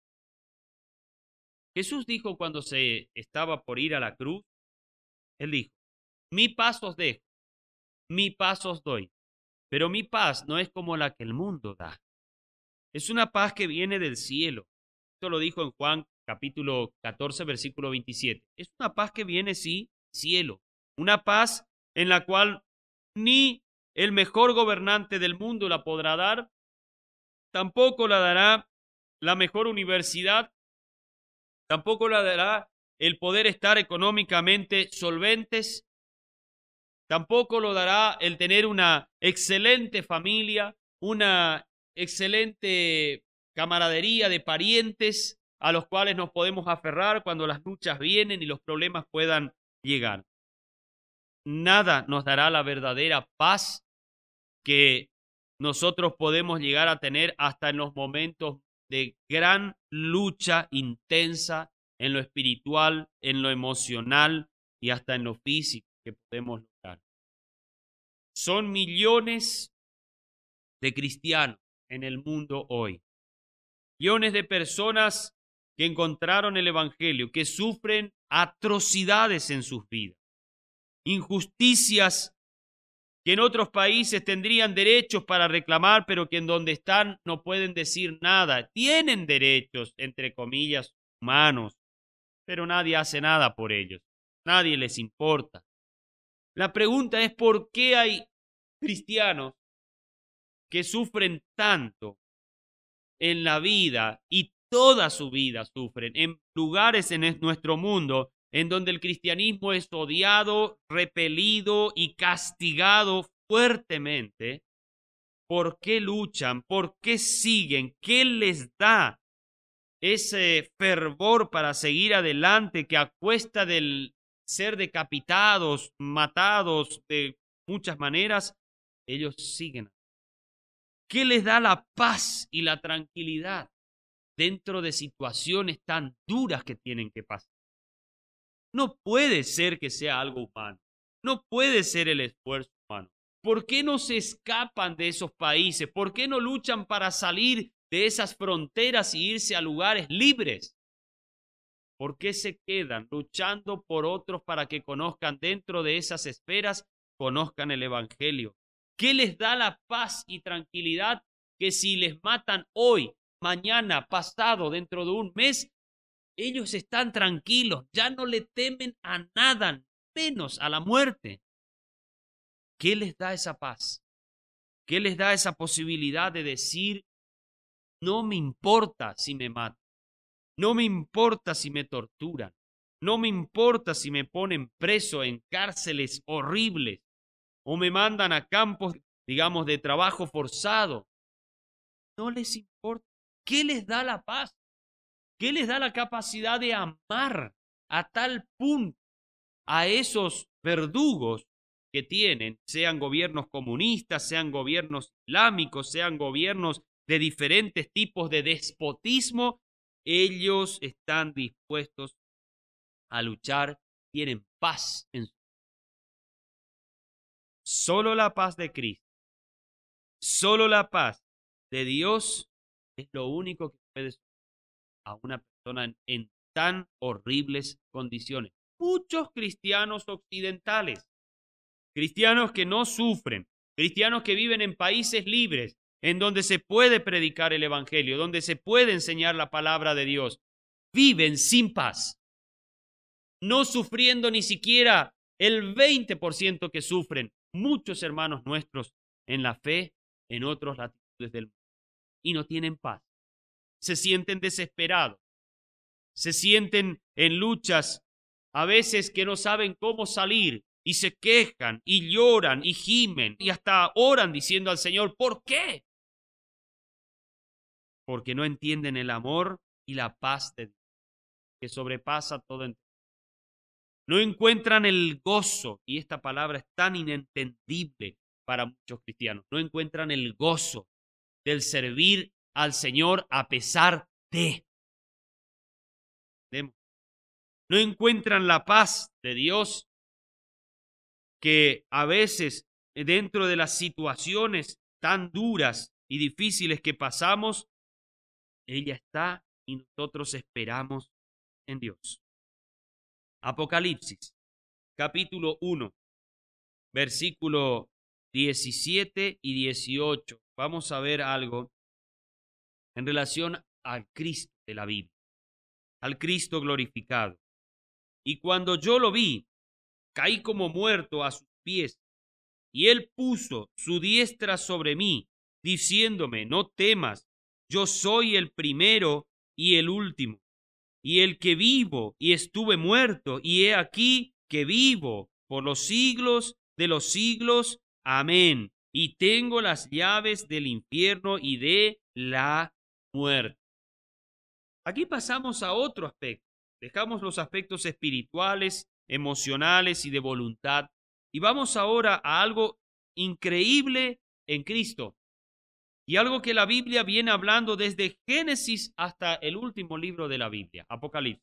Jesús dijo cuando se estaba por ir a la cruz, Él dijo, mi paz os dejo, mi paz os doy, pero mi paz no es como la que el mundo da. Es una paz que viene del cielo. Esto lo dijo en Juan capítulo catorce, versículo veintisiete. Es una paz que viene, sí, cielo. Una paz en la cual ni el mejor gobernante del mundo la podrá dar, tampoco la dará la mejor universidad, tampoco la dará el poder estar económicamente solventes, tampoco lo dará el tener una excelente familia, una excelente camaradería de parientes a los cuales nos podemos aferrar cuando las luchas vienen y los problemas puedan llegar. Nada nos dará la verdadera paz que nosotros podemos llegar a tener hasta en los momentos de gran lucha intensa en lo espiritual, en lo emocional y hasta en lo físico que podemos lograr. Son millones de cristianos en el mundo hoy. Millones de personas que encontraron el Evangelio, que sufren atrocidades en sus vidas, injusticias que en otros países tendrían derechos para reclamar, pero que en donde están no pueden decir nada. Tienen derechos, entre comillas, humanos, pero nadie hace nada por ellos. Nadie les importa. La pregunta es por qué hay cristianos que sufren tanto en la vida y toda su vida sufren en lugares en nuestro mundo en donde el cristianismo es odiado, repelido y castigado fuertemente. ¿Por qué luchan? ¿Por qué siguen? ¿Qué les da ese fervor para seguir adelante que a cuesta del ser decapitados, matados de muchas maneras, ellos siguen? ¿Qué les da la paz y la tranquilidad dentro de situaciones tan duras que tienen que pasar? No puede ser que sea algo humano. No puede ser el esfuerzo humano. ¿Por qué no se escapan de esos países? ¿Por qué no luchan para salir de esas fronteras y irse a lugares libres? ¿Por qué se quedan luchando por otros para que conozcan dentro de esas esferas, conozcan el Evangelio? ¿Qué les da la paz y tranquilidad que si les matan hoy, mañana, pasado, dentro de un mes, ellos están tranquilos, ya no le temen a nada, menos a la muerte? ¿Qué les da esa paz? ¿Qué les da esa posibilidad de decir, no me importa si me matan, no me importa si me torturan, no me importa si me ponen preso en cárceles horribles o me mandan a campos, digamos, de trabajo forzado? No les importa. ¿Qué les da la paz? ¿Qué les da la capacidad de amar a tal punto a esos verdugos que tienen, sean gobiernos comunistas, sean gobiernos islámicos, sean gobiernos de diferentes tipos de despotismo? Ellos están dispuestos a luchar, tienen paz en su vida. Solo la paz de Cristo, solo la paz de Dios es lo único que puede sostener a una persona en, en tan horribles condiciones. Muchos cristianos occidentales, cristianos que no sufren, cristianos que viven en países libres, en donde se puede predicar el Evangelio, donde se puede enseñar la palabra de Dios, viven sin paz, no sufriendo ni siquiera el veinte por ciento que sufren muchos hermanos nuestros en la fe en otras latitudes del mundo, y no tienen paz. Se sienten desesperados, se sienten en luchas a veces que no saben cómo salir y se quejan y lloran y gimen y hasta oran diciendo al Señor, ¿por qué? Porque no entienden el amor y la paz de Dios que sobrepasa todo entendimiento. No encuentran el gozo, y esta palabra es tan inentendible para muchos cristianos, no encuentran el gozo del servir al Señor a pesar de. No encuentran la paz de Dios que a veces dentro de las situaciones tan duras y difíciles que pasamos, ella está y nosotros esperamos en Dios. Apocalipsis, capítulo uno, versículo diecisiete y dieciocho. Vamos a ver algo en relación al Cristo de la Biblia, al Cristo glorificado. Y cuando yo lo vi, caí como muerto a sus pies, y él puso su diestra sobre mí, diciéndome, no temas, yo soy el primero y el último, y el que vivo y estuve muerto, y he aquí que vivo por los siglos de los siglos. Amén. Y tengo las llaves del infierno y de la muerte. Aquí pasamos a otro aspecto. Dejamos los aspectos espirituales, emocionales y de voluntad, y vamos ahora a algo increíble en Cristo, y algo que la Biblia viene hablando desde Génesis hasta el último libro de la Biblia, Apocalipsis.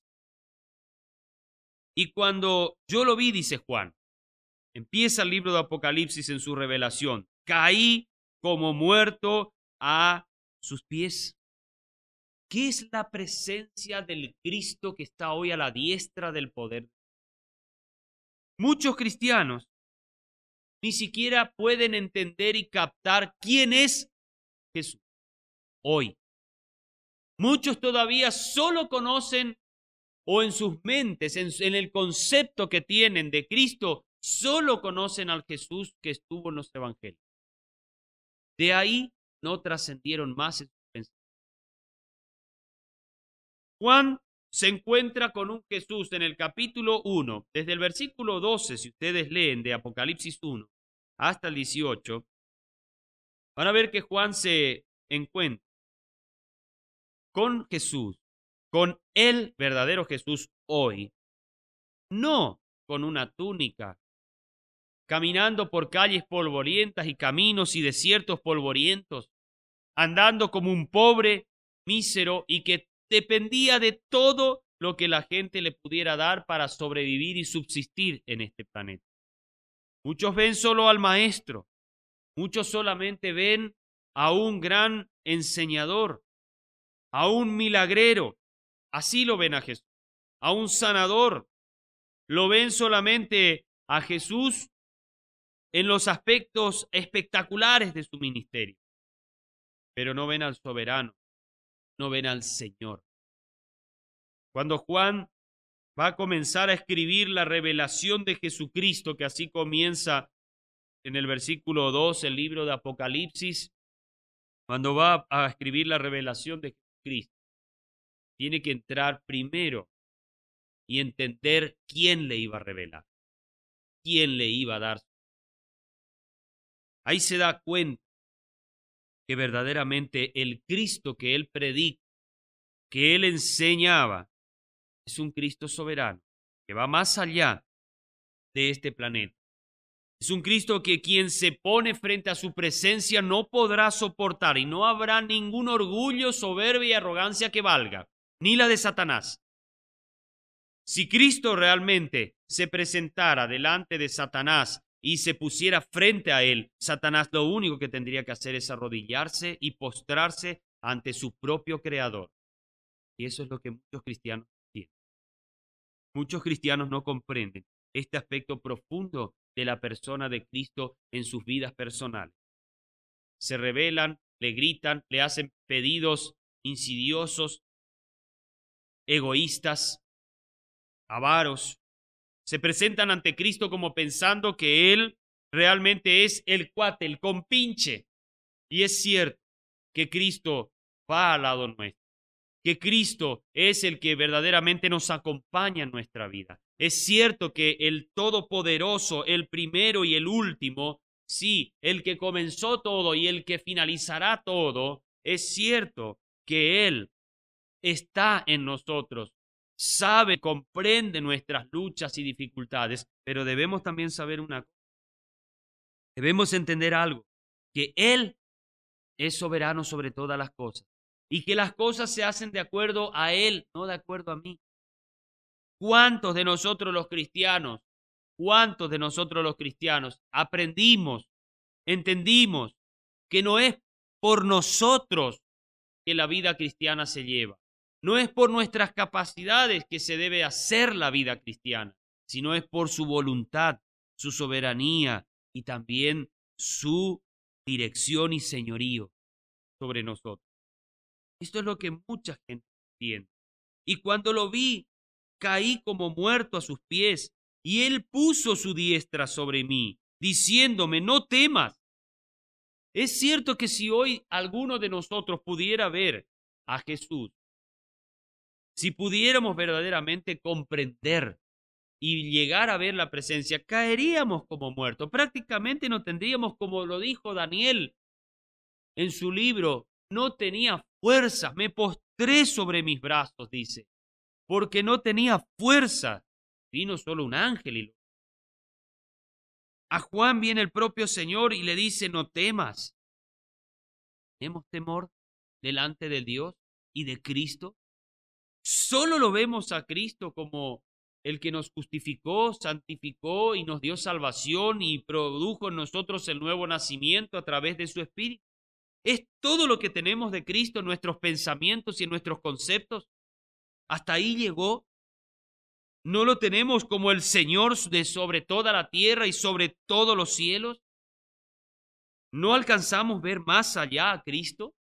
Y cuando yo lo vi, dice Juan, empieza el libro de Apocalipsis en su revelación, caí como muerto a sus pies. ¿Qué es la presencia del Cristo que está hoy a la diestra del poder? Muchos cristianos ni siquiera pueden entender y captar quién es Jesús hoy. Muchos todavía solo conocen o en sus mentes, en, en el concepto que tienen de Cristo, solo conocen al Jesús que estuvo en los evangelios. De ahí no trascendieron más en su pensamiento. Juan se encuentra con un Jesús en el capítulo uno, desde el versículo doce, si ustedes leen de Apocalipsis uno, hasta el dieciocho, van a ver que Juan se encuentra con Jesús, con el verdadero Jesús hoy, no con una túnica, caminando por calles polvorientas y caminos y desiertos polvorientos, andando como un pobre mísero y que dependía de todo lo que la gente le pudiera dar para sobrevivir y subsistir en este planeta. Muchos ven solo al maestro, muchos solamente ven a un gran enseñador, a un milagrero, así lo ven a Jesús, a un sanador. Lo ven solamente a Jesús en los aspectos espectaculares de su ministerio, pero no ven al soberano, no ven al Señor. Cuando Juan va a comenzar a escribir la revelación de Jesucristo, que así comienza en el versículo dos, el libro de Apocalipsis, cuando va a escribir la revelación de Jesucristo, tiene que entrar primero y entender quién le iba a revelar, quién le iba a dar. Ahí se da cuenta que verdaderamente el Cristo que él predica, que él enseñaba, es un Cristo soberano, que va más allá de este planeta. Es un Cristo que quien se pone frente a su presencia no podrá soportar y no habrá ningún orgullo, soberbia y arrogancia que valga, ni la de Satanás. Si Cristo realmente se presentara delante de Satanás y se pusiera frente a él, Satanás lo único que tendría que hacer es arrodillarse y postrarse ante su propio Creador. Y eso es lo que muchos cristianos tienen. Muchos cristianos no comprenden este aspecto profundo de la persona de Cristo en sus vidas personales. Se rebelan, le gritan, le hacen pedidos insidiosos, egoístas, avaros. Se presentan ante Cristo como pensando que Él realmente es el cuate, el compinche. Y es cierto que Cristo va al lado nuestro, que Cristo es el que verdaderamente nos acompaña en nuestra vida. Es cierto que el Todopoderoso, el primero y el último, sí, el que comenzó todo y el que finalizará todo, es cierto que Él está en nosotros, sabe, comprende nuestras luchas y dificultades, pero debemos también saber una cosa. Debemos entender algo, que Él es soberano sobre todas las cosas y que las cosas se hacen de acuerdo a Él, no de acuerdo a mí. ¿Cuántos de nosotros los cristianos, cuántos de nosotros los cristianos aprendimos, entendimos que no es por nosotros que la vida cristiana se lleva? No es por nuestras capacidades que se debe hacer la vida cristiana, sino es por su voluntad, su soberanía y también su dirección y señorío sobre nosotros. Esto es lo que mucha gente entiende. Y cuando lo vi, caí como muerto a sus pies, y él puso su diestra sobre mí, diciéndome, no temas. Es cierto que si hoy alguno de nosotros pudiera ver a Jesús, si pudiéramos verdaderamente comprender y llegar a ver la presencia, caeríamos como muertos. Prácticamente no tendríamos, como lo dijo Daniel en su libro, no tenía fuerzas, me postré sobre mis brazos, dice, porque no tenía fuerza. Vino solo un ángel y lo... A Juan viene el propio Señor y le dice, no temas. ¿Tenemos temor delante de Dios y de Cristo? Solo lo vemos a Cristo como el que nos justificó, santificó y nos dio salvación y produjo en nosotros el nuevo nacimiento a través de su Espíritu. ¿Es todo lo que tenemos de Cristo en nuestros pensamientos y en nuestros conceptos? ¿Hasta ahí llegó? ¿No lo tenemos como el Señor de sobre toda la tierra y sobre todos los cielos? ¿No alcanzamos ver más allá a Cristo?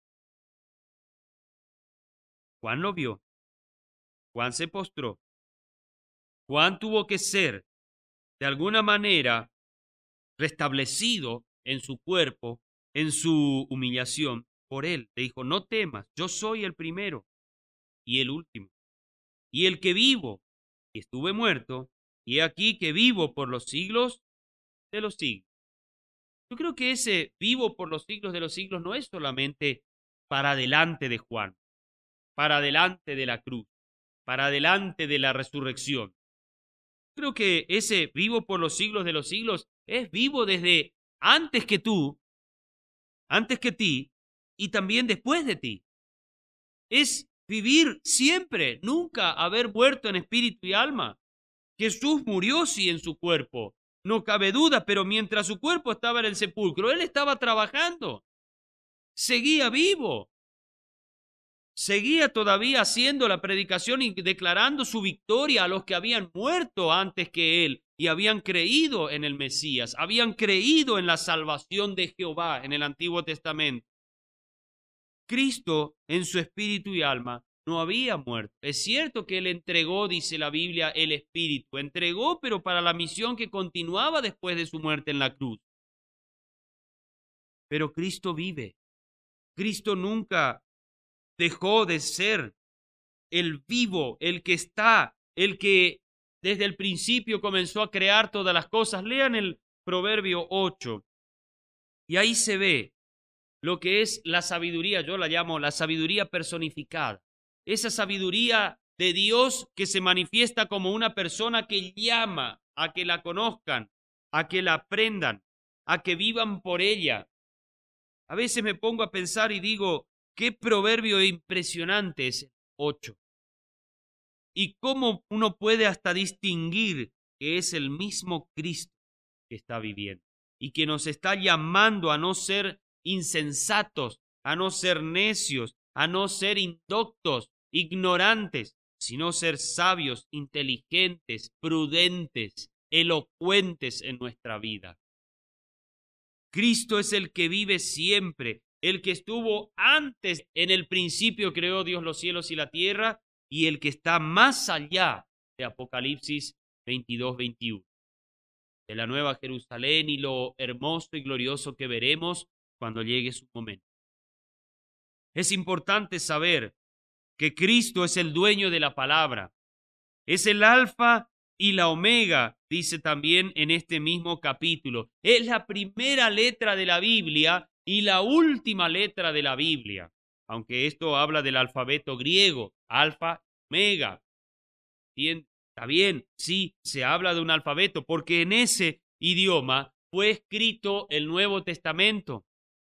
Juan lo vio. Juan se postró. Juan tuvo que ser, de alguna manera, restablecido en su cuerpo, en su humillación, por él. Le dijo, no temas, yo soy el primero y el último, y el que vivo, y estuve muerto, y he aquí que vivo por los siglos de los siglos. Yo creo que ese vivo por los siglos de los siglos no es solamente para adelante de Juan, para adelante de la cruz, para adelante de la resurrección. Creo que ese vivo por los siglos de los siglos es vivo desde antes que tú, antes que ti, y también después de ti. Es vivir siempre, nunca haber muerto en espíritu y alma. Jesús murió sí en su cuerpo, no cabe duda, pero mientras su cuerpo estaba en el sepulcro, él estaba trabajando, seguía vivo, seguía todavía haciendo la predicación y declarando su victoria a los que habían muerto antes que él y habían creído en el Mesías, habían creído en la salvación de Jehová en el Antiguo Testamento. Cristo en su espíritu y alma no había muerto. Es cierto que él entregó, dice la Biblia, el espíritu. Entregó, pero para la misión que continuaba después de su muerte en la cruz. Pero Cristo vive. Cristo nunca dejó de ser el vivo, el que está, el que desde el principio comenzó a crear todas las cosas. Lean el Proverbio ocho. Y ahí se ve lo que es la sabiduría, yo la llamo la sabiduría personificada. Esa sabiduría de Dios que se manifiesta como una persona que llama a que la conozcan, a que la aprendan, a que vivan por ella. A veces me pongo a pensar y digo, qué proverbio impresionante es ocho. Y cómo uno puede hasta distinguir que es el mismo Cristo que está viviendo y que nos está llamando a no ser insensatos, a no ser necios, a no ser indoctos, ignorantes, sino ser sabios, inteligentes, prudentes, elocuentes en nuestra vida. Cristo es el que vive siempre, el que estuvo antes, en el principio creó Dios los cielos y la tierra, y el que está más allá de Apocalipsis veintidós veintiuno, de la Nueva Jerusalén y lo hermoso y glorioso que veremos cuando llegue su momento. Es importante saber que Cristo es el dueño de la palabra, es el alfa y la omega, dice también en este mismo capítulo. Es la primera letra de la Biblia y la última letra de la Biblia, aunque esto habla del alfabeto griego, alfa, omega. Bien, está bien, sí, se habla de un alfabeto, porque en ese idioma fue escrito el Nuevo Testamento.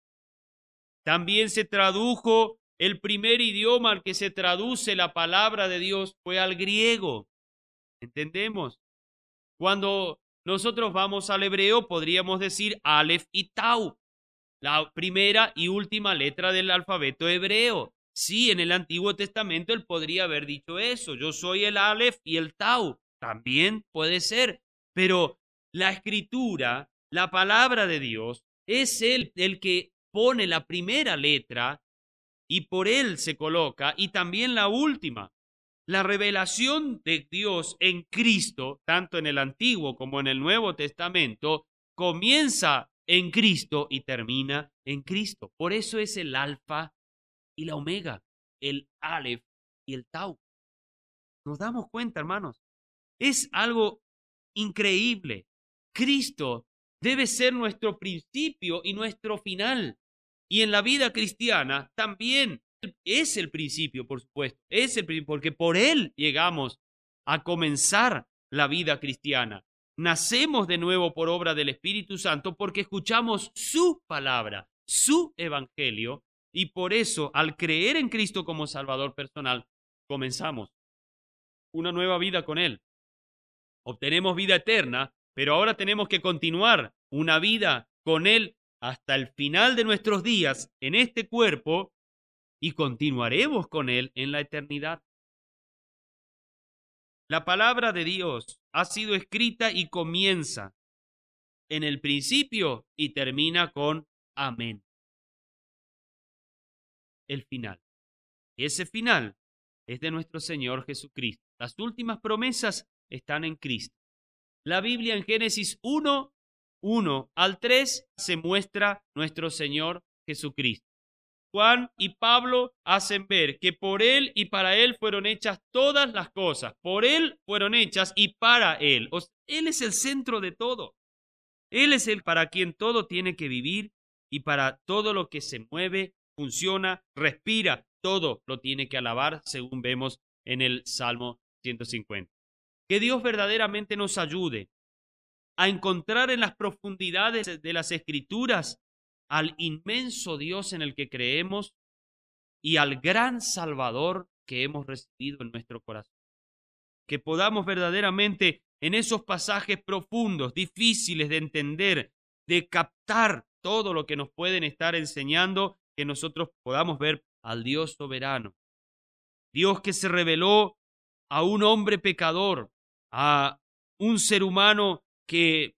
También se tradujo, el primer idioma al que se traduce la palabra de Dios fue al griego. ¿Entendemos? Cuando nosotros vamos al hebreo, podríamos decir Aleph y Tau, la primera y última letra del alfabeto hebreo. Sí, en el Antiguo Testamento él podría haber dicho eso, yo soy el Aleph y el Tau. También puede ser, pero la escritura, la palabra de Dios, es él el que pone la primera letra y por él se coloca, y también la última. La revelación de Dios en Cristo, tanto en el Antiguo como en el Nuevo Testamento, comienza en Cristo y termina en Cristo. Por eso es el alfa y la omega, el Aleph y el Tau. Nos damos cuenta, hermanos. Es algo increíble. Cristo debe ser nuestro principio y nuestro final. Y en la vida cristiana también es el principio, por supuesto. Es el principio, porque por él llegamos a comenzar la vida cristiana. Nacemos de nuevo por obra del Espíritu Santo porque escuchamos su palabra, su evangelio, y por eso, al creer en Cristo como Salvador personal, comenzamos una nueva vida con él. Obtenemos vida eterna, pero ahora tenemos que continuar una vida con él hasta el final de nuestros días en este cuerpo y continuaremos con Él en la eternidad. La palabra de Dios ha sido escrita y comienza en el principio y termina con amén. El final. Ese final es de nuestro Señor Jesucristo. Las últimas promesas están en Cristo. La Biblia en Génesis uno, uno al tres se muestra nuestro Señor Jesucristo. Juan y Pablo hacen ver que por Él y para Él fueron hechas todas las cosas. Por Él fueron hechas y para Él. O sea, Él es el centro de todo. Él es el para quien todo tiene que vivir y para todo lo que se mueve, funciona, respira, todo lo tiene que alabar, según vemos en el Salmo ciento cincuenta. Que Dios verdaderamente nos ayude a encontrar en las profundidades de las Escrituras al inmenso Dios en el que creemos y al gran Salvador que hemos recibido en nuestro corazón. Que podamos verdaderamente en esos pasajes profundos, difíciles de entender, de captar todo lo que nos pueden estar enseñando, que nosotros podamos ver al Dios soberano. Dios que se reveló a un hombre pecador, a un ser humano que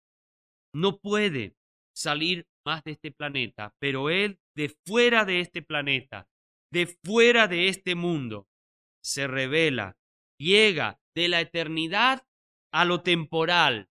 no puede salir más de este planeta, pero Él de fuera de este planeta, de fuera de este mundo, se revela, llega de la eternidad a lo temporal.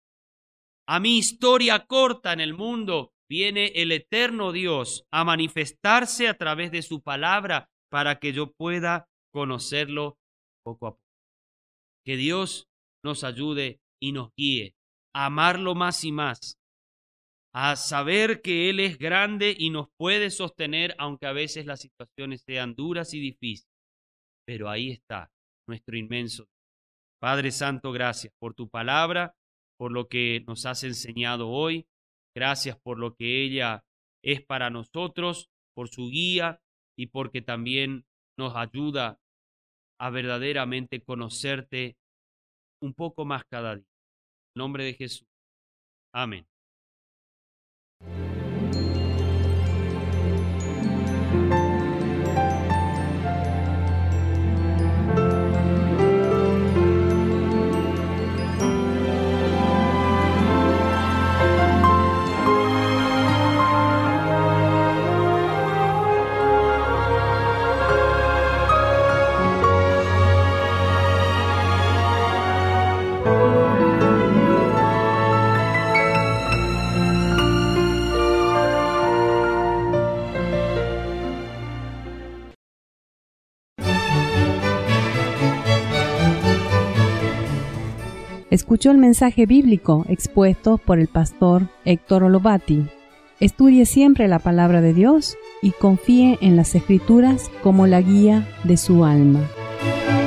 A mi historia corta en el mundo, viene el eterno Dios a manifestarse a través de su palabra para que yo pueda conocerlo poco a poco. Que Dios nos ayude y nos guíe a amarlo más y más, a saber que Él es grande y nos puede sostener, aunque a veces las situaciones sean duras y difíciles. Pero ahí está nuestro inmenso Dios. Padre Santo, gracias por tu palabra, por lo que nos has enseñado hoy. Gracias por lo que ella es para nosotros, por su guía y porque también nos ayuda a verdaderamente conocerte un poco más cada día. En nombre de Jesús. Amén. Escuchó el mensaje bíblico expuesto por el pastor Héctor Olovati. Estudie siempre la palabra de Dios y confíe en las Escrituras como la guía de su alma.